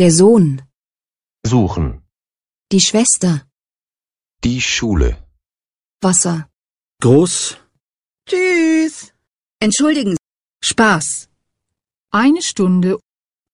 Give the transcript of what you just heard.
Der Sohn. Suchen. Die Schwester. Die Schule. Wasser. Groß. Tschüss. Entschuldigen Sie. Spaß. 1 Stunde